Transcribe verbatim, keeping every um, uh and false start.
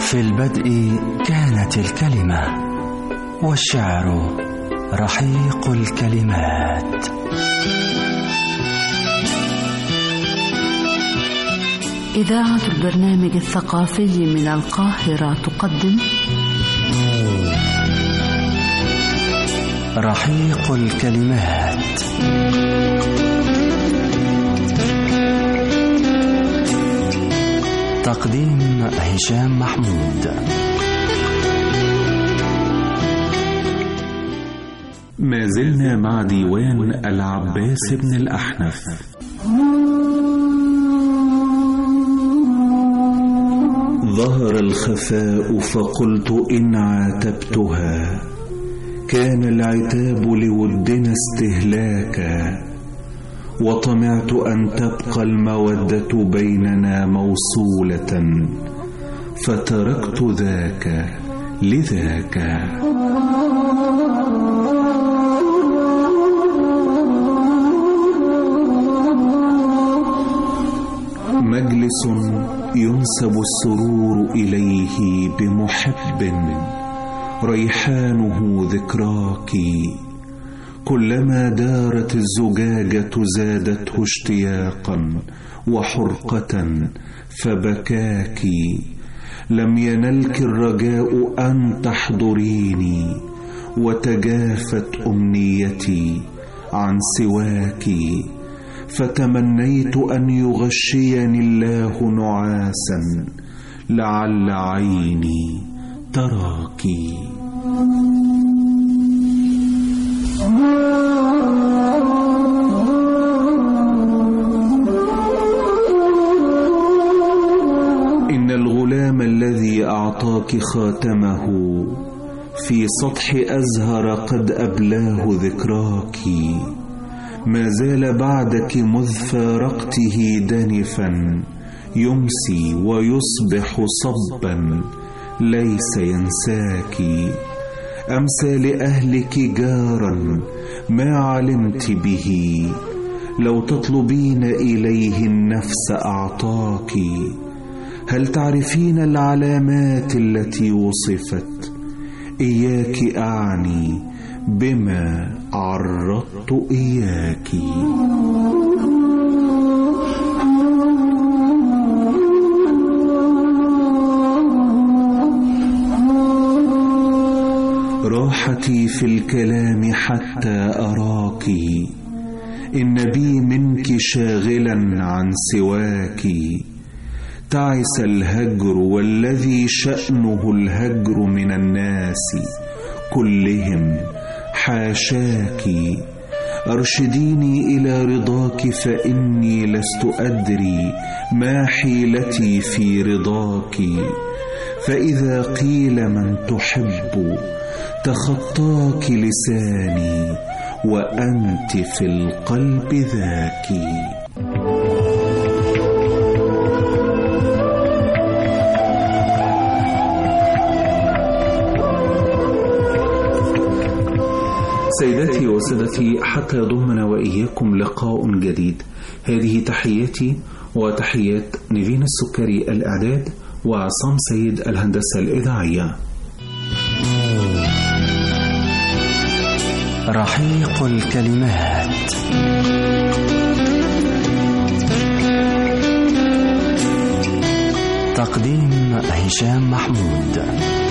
في البدء كانت الكلمة، والشعر رحيق الكلمات. إذاعة البرنامج الثقافي من القاهرة تقدم رحيق الكلمات. تقديم هشام محمود. ما زلنا مع ديوان العباس بن الأحنف. ظهر الخفاء فقلت إن عاتبتها كان العتاب لودنا استهلاكا، وطمعت أن تبقى المودة بيننا موصولة فتركت ذاك لذاك. مجلس ينسب السرور إليه بمحب ريحانه ذكراك، كلما دارت الزجاجة زادته اشتياقا وحرقة فبكاك. لم ينلك الرجاء أن تحضريني وتجافت أمنيتي عن سواك، فتمنيت أن يغشيني الله نعاسا لعل عيني تراك. إن الغلام الذي أعطاك خاتمه في سطح أزهر قد أبلاه ذكراك، ما زال بعدك مذ فارقته دنفا يمسي ويصبح صبا ليس ينساك. أمسى لأهلك جارا ما علمت به، لو تطلبين إليه النفس أعطاك. هل تعرفين العلامات التي وصفت؟ إياك أعني بما عرضت إياك. راحتي في الكلام حتى أراك، إن بي منك شاغلا عن سواك. تعس الهجر والذي شأنه الهجر من الناس كلهم حاشاك. أرشديني إلى رضاك فإني لست أدري ما حيلتي في رضاك. فإذا قيل من تحب تخطاك لساني وأنت في القلب ذاك. سيداتي وسادتي، حتى يضمنا وإياكم لقاء جديد، هذه تحياتي وتحيات نيفين السكري الإعداد وعصام سيد الهندسة الإذاعية. رحيق الكلمات. تقديم هشام محمود.